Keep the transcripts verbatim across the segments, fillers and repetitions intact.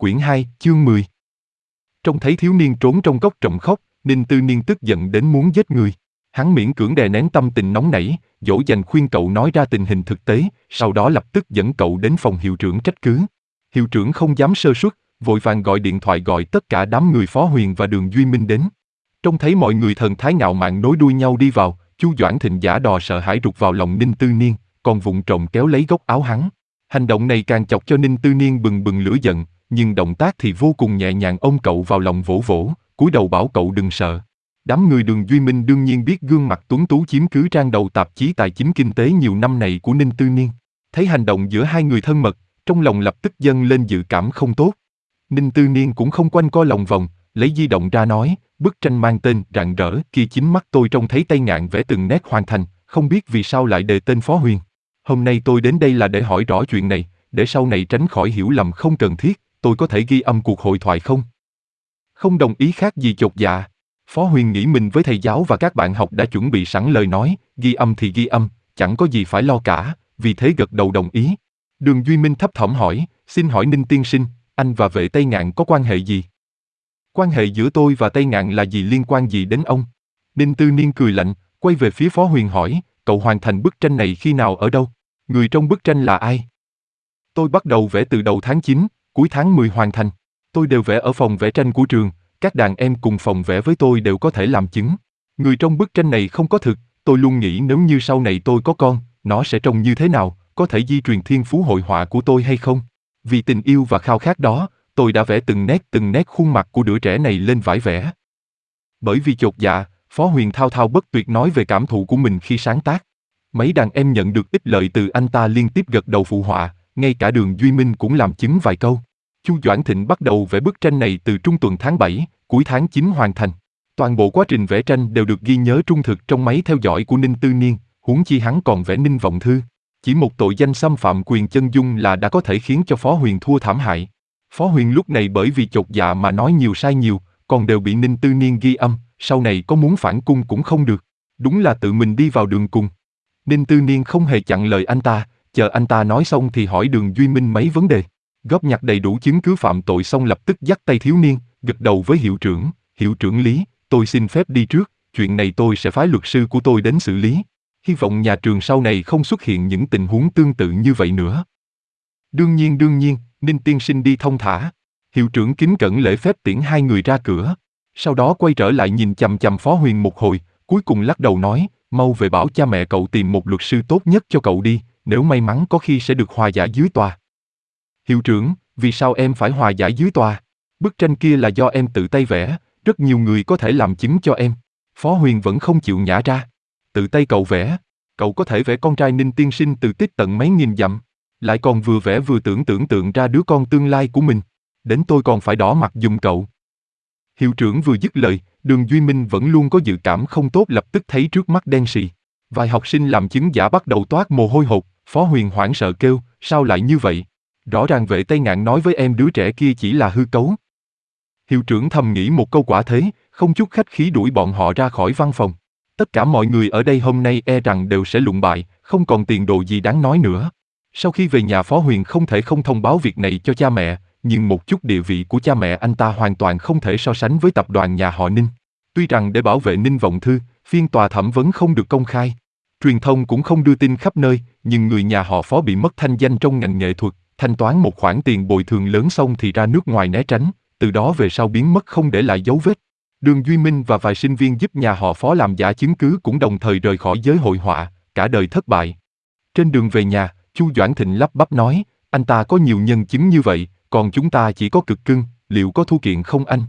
Quyển hai, chương mười. Trông thấy thiếu niên trốn trong góc trộm khóc, Ninh Tư Niên tức giận đến muốn giết người. Hắn miễn cưỡng đè nén tâm tình nóng nảy, dỗ dành khuyên cậu nói ra tình hình thực tế, sau đó lập tức dẫn cậu đến phòng hiệu trưởng trách cứ. Hiệu trưởng không dám sơ suất, vội vàng gọi điện thoại gọi tất cả đám người Phó Huyền và Đường Duy Minh đến. Trông thấy mọi người thần thái ngạo mạn nối đuôi nhau đi vào, Chu Doãn Thịnh giả đò sợ hãi rụt vào lòng Ninh Tư Niên, còn vụng trộm kéo lấy góc áo hắn. Hành động này càng chọc cho Ninh Tư Niên bừng bừng lửa giận, nhưng động tác thì vô cùng nhẹ nhàng ôm cậu vào lòng vỗ vỗ, cúi đầu bảo cậu đừng sợ. Đám người Đường Duy Minh đương nhiên biết gương mặt tuấn tú chiếm cứ trang đầu tạp chí tài chính kinh tế nhiều năm này của Ninh Tư Niên. Thấy hành động giữa hai người thân mật, trong lòng lập tức dâng lên dự cảm không tốt. Ninh Tư Niên cũng không quanh co lòng vòng, lấy di động ra nói, bức tranh mang tên Rạng Rỡ kia chính mắt tôi trông thấy Tây Ngạn vẽ từng nét hoàn thành, không biết vì sao lại đề tên Phó Huyền. Hôm nay tôi đến đây là để hỏi rõ chuyện này, để sau này tránh khỏi hiểu lầm không cần thiết, tôi có thể ghi âm cuộc hội thoại không? Không đồng ý khác gì chột dạ. Phó Huyền nghĩ mình với thầy giáo và các bạn học đã chuẩn bị sẵn lời nói, ghi âm thì ghi âm, chẳng có gì phải lo cả, vì thế gật đầu đồng ý. Đường Duy Minh thấp thỏm hỏi, xin hỏi Ninh tiên sinh, anh và vệ Tây Ngạn có quan hệ gì? Quan hệ giữa tôi và Tây Ngạn là gì liên quan gì đến ông? Ninh Tư Niên cười lạnh, quay về phía Phó Huyền hỏi, cậu hoàn thành bức tranh này khi nào ở đâu? Người trong bức tranh là ai? Tôi bắt đầu vẽ từ đầu tháng chín, cuối tháng mười hoàn thành. Tôi đều vẽ ở phòng vẽ tranh của trường, các đàn em cùng phòng vẽ với tôi đều có thể làm chứng. Người trong bức tranh này không có thực, tôi luôn nghĩ nếu như sau này tôi có con, nó sẽ trông như thế nào, có thể di truyền thiên phú hội họa của tôi hay không? Vì tình yêu và khao khát đó, tôi đã vẽ từng nét từng nét khuôn mặt của đứa trẻ này lên vải vẽ. Bởi vì chột dạ, Phó Huyền thao thao bất tuyệt nói về cảm thụ của mình khi sáng tác. Mấy đàn em nhận được ích lợi từ anh ta liên tiếp gật đầu phụ họa, ngay cả Đường Duy Minh cũng làm chứng vài câu. Chu Doãn Thịnh bắt đầu vẽ bức tranh này từ trung tuần tháng bảy, cuối tháng chín hoàn thành. Toàn bộ quá trình vẽ tranh đều được ghi nhớ trung thực trong máy theo dõi của Ninh Tư Niên, huống chi hắn còn vẽ Ninh Vọng Thư. Chỉ một tội danh xâm phạm quyền chân dung là đã có thể khiến cho Phó Huyền thua thảm hại. Phó Huyền lúc này bởi vì chột dạ mà nói nhiều sai nhiều, còn đều bị Ninh Tư Niên ghi âm, sau này có muốn phản cung cũng không được. Đúng là tự mình đi vào đường cùng. Ninh Tư Niên không hề chặn lời anh ta, chờ anh ta nói xong thì hỏi Đường Duy Minh mấy vấn đề. Góp nhặt đầy đủ chứng cứ phạm tội xong lập tức dắt tay thiếu niên, gật đầu với hiệu trưởng, hiệu trưởng Lý, tôi xin phép đi trước, chuyện này tôi sẽ phái luật sư của tôi đến xử lý. Hy vọng nhà trường sau này không xuất hiện những tình huống tương tự như vậy nữa. Đương nhiên đương nhiên, Ninh tiên sinh đi thông thả. Hiệu trưởng kính cẩn lễ phép tiễn hai người ra cửa. Sau đó quay trở lại nhìn chằm chằm Phó Huyền một hồi, cuối cùng lắc đầu nói, mau về bảo cha mẹ cậu tìm một luật sư tốt nhất cho cậu đi, nếu may mắn có khi sẽ được hòa giải dưới tòa. Hiệu trưởng, vì sao em phải hòa giải dưới tòa? Bức tranh kia là do em tự tay vẽ, rất nhiều người có thể làm chứng cho em. Phó Huyền vẫn không chịu nhả ra. Tự tay cậu vẽ, cậu có thể vẽ con trai Ninh tiên sinh từ tích tận mấy nghìn dặm, lại còn vừa vẽ vừa tưởng tưởng tượng ra đứa con tương lai của mình. Đến tôi còn phải đỏ mặt giùm cậu. Hiệu trưởng vừa dứt lời, Đường Duy Minh vẫn luôn có dự cảm không tốt lập tức thấy trước mắt đen sì. Vài học sinh làm chứng giả bắt đầu toát mồ hôi hột, Phó Huyền hoảng sợ kêu, sao lại như vậy? Rõ ràng vệ Tây Ngạn nói với em đứa trẻ kia chỉ là hư cấu. Hiệu trưởng thầm nghĩ một câu quả thế, không chút khách khí đuổi bọn họ ra khỏi văn phòng. Tất cả mọi người ở đây hôm nay e rằng đều sẽ lụng bại, không còn tiền đồ gì đáng nói nữa. Sau khi về nhà Phó Huyền không thể không thông báo việc này cho cha mẹ, nhưng một chút địa vị của cha mẹ anh ta hoàn toàn không thể so sánh với tập đoàn nhà họ Ninh. Tuy rằng để bảo vệ Ninh Vọng Thư, phiên tòa thẩm vấn không được công khai, truyền thông cũng không đưa tin khắp nơi, nhưng người nhà họ Phó bị mất thanh danh trong ngành nghệ thuật, thanh toán một khoản tiền bồi thường lớn xong thì ra nước ngoài né tránh, từ đó về sau biến mất không để lại dấu vết. Đường Duy Minh và vài sinh viên giúp nhà họ Phó làm giả chứng cứ cũng đồng thời rời khỏi giới hội họa, cả đời thất bại. Trên đường về nhà, Chu Doãn Thịnh lắp bắp nói, anh ta có nhiều nhân chứng như vậy, còn chúng ta chỉ có cực cưng, liệu có thua kiện không anh?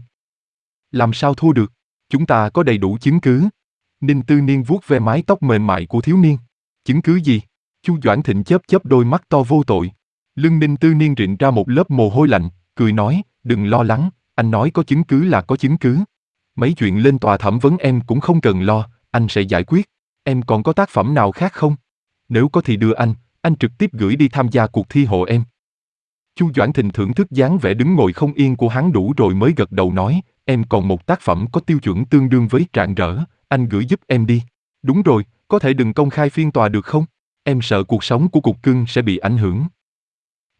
Làm sao thua được? Chúng ta có đầy đủ chứng cứ. Ninh Tư Niên vuốt ve mái tóc mềm mại của thiếu niên. Chứng cứ gì? Chu Doãn Thịnh chớp chớp đôi mắt to vô tội. Lưng Ninh Tư Niên rịn ra một lớp mồ hôi lạnh, cười nói, đừng lo lắng, anh nói có chứng cứ là có chứng cứ. Mấy chuyện lên tòa thẩm vấn em cũng không cần lo, anh sẽ giải quyết. Em còn có tác phẩm nào khác không? Nếu có thì đưa anh, anh trực tiếp gửi đi tham gia cuộc thi hộ em. Chu Doãn Thịnh thưởng thức dáng vẻ đứng ngồi không yên của hắn đủ rồi mới gật đầu nói, em còn một tác phẩm có tiêu chuẩn tương đương với Rạng Rỡ, anh gửi giúp em đi. Đúng rồi, có thể đừng công khai phiên tòa được không? Em sợ cuộc sống của cục cưng sẽ bị ảnh hưởng.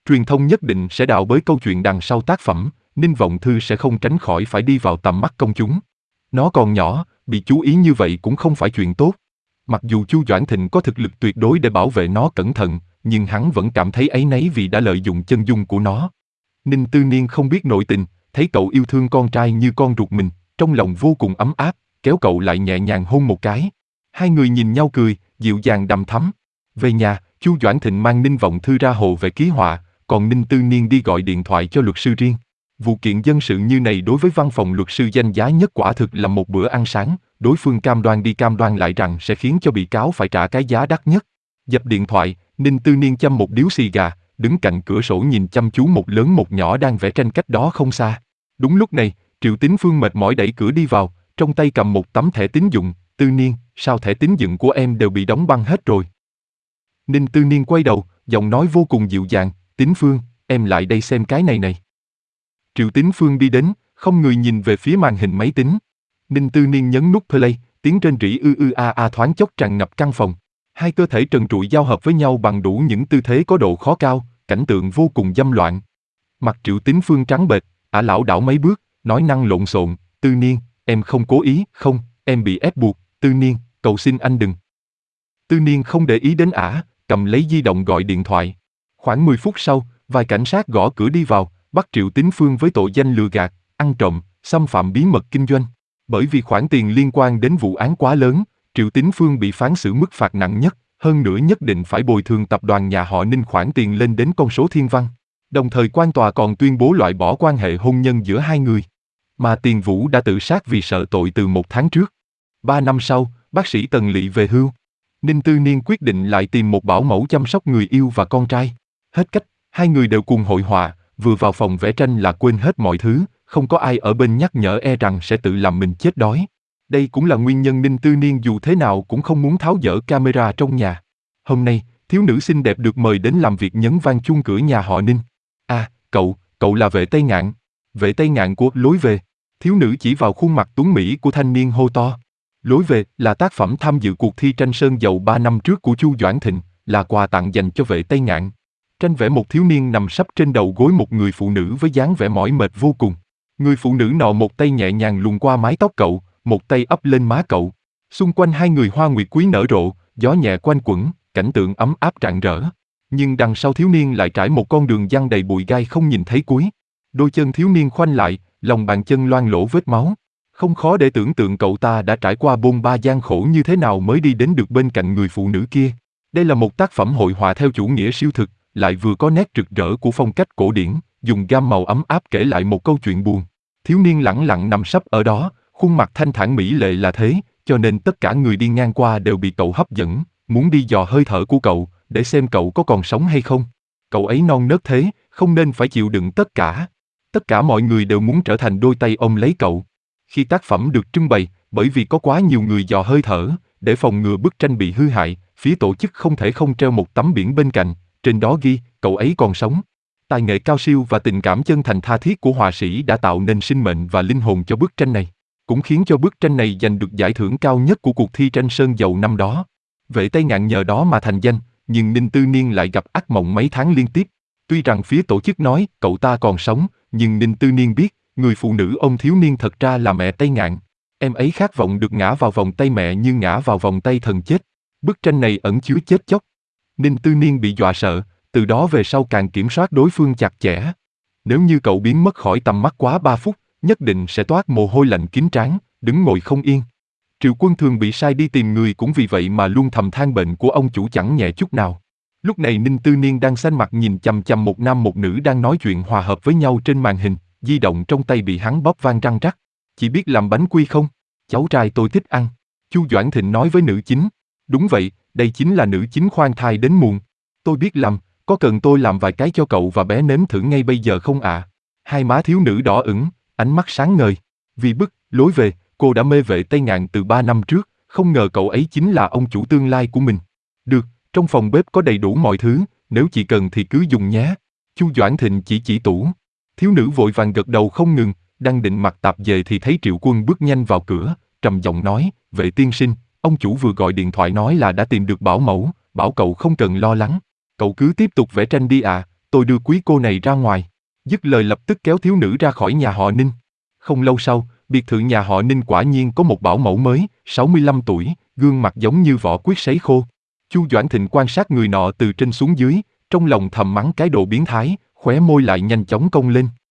Truyền thông nhất định sẽ đào bới câu chuyện đằng sau tác phẩm, Ninh Vọng Thư sẽ không tránh khỏi phải đi vào tầm mắt công chúng. Nó còn nhỏ, bị chú ý như vậy cũng không phải chuyện tốt. Mặc dù Chu Doãn Thịnh có thực lực tuyệt đối để bảo vệ nó cẩn thận, nhưng hắn vẫn cảm thấy áy náy vì đã lợi dụng chân dung của nó. Ninh Tư Niên không biết nội tình, thấy cậu yêu thương con trai như con ruột mình, trong lòng vô cùng ấm áp, kéo cậu lại nhẹ nhàng hôn một cái. Hai người nhìn nhau cười, dịu dàng đằm thắm. Về nhà, Chu Doãn Thịnh mang Ninh Vọng Thư ra hồ về ký họa, còn Ninh Tư Niên đi gọi điện thoại cho luật sư riêng. Vụ kiện dân sự như này đối với văn phòng luật sư danh giá nhất quả thực là một bữa ăn sáng, đối phương cam đoan đi cam đoan lại rằng sẽ khiến cho bị cáo phải trả cái giá đắt nhất. Dập điện thoại, Ninh Tư Niên châm một điếu xì gà, đứng cạnh cửa sổ nhìn chăm chú một lớn một nhỏ đang vẽ tranh cách đó không xa. Đúng lúc này, Triệu Tín Phương mệt mỏi đẩy cửa đi vào, trong tay cầm một tấm thẻ tín dụng. Tư Niên, sao thẻ tín dụng của em đều bị đóng băng hết rồi? Ninh Tư Niên quay đầu, giọng nói vô cùng dịu dàng, Tín Phương, em lại đây xem cái này này. Triệu Tín Phương đi đến, không người nhìn về phía màn hình máy tính. Ninh Tư Niên nhấn nút play, tiếng rên rỉ ư ư a a thoáng chốc tràn ngập căn phòng. Hai cơ thể trần trụi giao hợp với nhau bằng đủ những tư thế có độ khó cao, cảnh tượng vô cùng dâm loạn. Mặt Triệu Tín Phương trắng bệch, ả lảo đảo mấy bước, nói năng lộn xộn, Tư Niên, em không cố ý, không, em bị ép buộc, Tư Niên, cầu xin anh đừng. Tư Niên không để ý đến ả, cầm lấy di động gọi điện thoại. Khoảng mười phút sau, vài cảnh sát gõ cửa đi vào, bắt Triệu Tín Phương với tội danh lừa gạt, ăn trộm, xâm phạm bí mật kinh doanh. Bởi vì khoản tiền liên quan đến vụ án quá lớn, Triệu Tín Phương bị phán xử mức phạt nặng nhất, hơn nữa nhất định phải bồi thường tập đoàn nhà họ Ninh khoản tiền lên đến con số thiên văn. Đồng thời quan tòa còn tuyên bố loại bỏ quan hệ hôn nhân giữa hai người. Mà Tiền Vũ đã tự sát vì sợ tội từ một tháng trước. Ba năm sau, bác sĩ Tần Lị về hưu. Ninh Tư Niên quyết định lại tìm một bảo mẫu chăm sóc người yêu và con trai. Hết cách, hai người đều cùng hội họa, vừa vào phòng vẽ tranh là quên hết mọi thứ, không có ai ở bên nhắc nhở e rằng sẽ tự làm mình chết đói. Đây cũng là nguyên nhân Ninh Tư Niên dù thế nào cũng không muốn tháo dỡ camera trong nhà. Hôm nay, thiếu nữ xinh đẹp được mời đến làm việc nhấn vang chuông cửa nhà họ Ninh. À, cậu, cậu là Vệ Tây Ngạn. Vệ Tây Ngạn của Lối Về. Thiếu nữ chỉ vào khuôn mặt tuấn mỹ của thanh niên hô to. Lối Về là tác phẩm tham dự cuộc thi tranh sơn dầu ba năm trước của Chu Doãn Thịnh, là quà tặng dành cho Vệ Tây Ngạn. Tranh vẽ một thiếu niên nằm sấp trên đầu gối một người phụ nữ với dáng vẻ mỏi mệt vô cùng. Người phụ nữ nọ một tay nhẹ nhàng luồn qua mái tóc cậu, một tay ấp lên má cậu. Xung quanh hai người hoa nguyệt quý nở rộ, gió nhẹ quanh quẩn, cảnh tượng ấm áp rạng rỡ. Nhưng đằng sau thiếu niên lại trải một con đường giăng đầy bụi gai không nhìn thấy cuối. Đôi chân thiếu niên khoanh lại, lòng bàn chân loang lỗ vết máu. Không khó để tưởng tượng cậu ta đã trải qua bôn ba gian khổ như thế nào mới đi đến được bên cạnh người phụ nữ kia. Đây là một tác phẩm hội họa theo chủ nghĩa siêu thực, lại vừa có nét rực rỡ của phong cách cổ điển, dùng gam màu ấm áp kể lại một câu chuyện buồn. Thiếu niên lẳng lặng nằm sấp ở đó, khuôn mặt thanh thản mỹ lệ là thế, cho nên tất cả người đi ngang qua đều bị cậu hấp dẫn, muốn đi dò hơi thở của cậu, để xem cậu có còn sống hay không. Cậu ấy non nớt thế, không nên phải chịu đựng tất cả. Tất cả mọi người đều muốn trở thành đôi tay ôm lấy cậu. Khi tác phẩm được trưng bày, bởi vì có quá nhiều người dò hơi thở, để phòng ngừa bức tranh bị hư hại, phía tổ chức không thể không treo một tấm biển bên cạnh, trên đó ghi, cậu ấy còn sống. Tài nghệ cao siêu và tình cảm chân thành tha thiết của họa sĩ đã tạo nên sinh mệnh và linh hồn cho bức tranh này, cũng khiến cho bức tranh này giành được giải thưởng cao nhất của cuộc thi tranh sơn dầu năm đó. Vệ Tây Ngạn nhờ đó mà thành danh, nhưng Ninh Tư Niên lại gặp ác mộng mấy tháng liên tiếp. Tuy rằng phía tổ chức nói cậu ta còn sống, nhưng Ninh Tư Niên biết, người phụ nữ ôm thiếu niên thật ra là mẹ Tây Ngạn. Em ấy khát vọng được ngã vào vòng tay mẹ như ngã vào vòng tay thần chết. Bức tranh này ẩn chứa chết chóc. Ninh Tư Niên bị dọa sợ, từ đó về sau càng kiểm soát đối phương chặt chẽ. Nếu như cậu biến mất khỏi tầm mắt quá ba phút, nhất định sẽ toát mồ hôi lạnh kín trán, đứng ngồi không yên. Triệu Quân thường bị sai đi tìm người cũng vì vậy mà luôn thầm than bệnh của ông chủ chẳng nhẹ chút nào. Lúc này Ninh Tư Niên đang xanh mặt nhìn chằm chằm một nam một nữ đang nói chuyện hòa hợp với nhau trên màn hình, di động trong tay bị hắn bóp vang răng rắc. Chỉ biết làm bánh quy không? Cháu trai tôi thích ăn. Chu Doãn Thịnh nói với nữ chính. Đúng vậy, đây chính là nữ chính khoan thai đến muộn. Tôi biết làm, có cần tôi làm vài cái cho cậu và bé nếm thử ngay bây giờ không ạ? À? Hai má thiếu nữ đỏ ửng, ánh mắt sáng ngời. Vì bức, Lối Về, cô đã mê Vệ Tây Ngạn từ ba năm trước, không ngờ cậu ấy chính là ông chủ tương lai của mình. Được, trong phòng bếp có đầy đủ mọi thứ, nếu chị cần thì cứ dùng nhé. Chu Doãn Thịnh chỉ chỉ tủ. Thiếu nữ vội vàng gật đầu không ngừng, đang định mặc tạp dề thì thấy Triệu Quân bước nhanh vào cửa, trầm giọng nói, Vệ tiên sinh, ông chủ vừa gọi điện thoại nói là đã tìm được bảo mẫu, bảo cậu không cần lo lắng. Cậu cứ tiếp tục vẽ tranh đi à, tôi đưa quý cô này ra ngoài. Dứt lời lập tức kéo thiếu nữ ra khỏi nhà họ Ninh. Không lâu sau, biệt thự nhà họ Ninh quả nhiên có một bảo mẫu mới, sáu mươi lăm tuổi, gương mặt giống như vỏ quyết sấy khô. Chu Doãn Thịnh quan sát người nọ từ trên xuống dưới, trong lòng thầm mắng cái đồ biến thái, khóe môi lại nhanh chóng cong lên.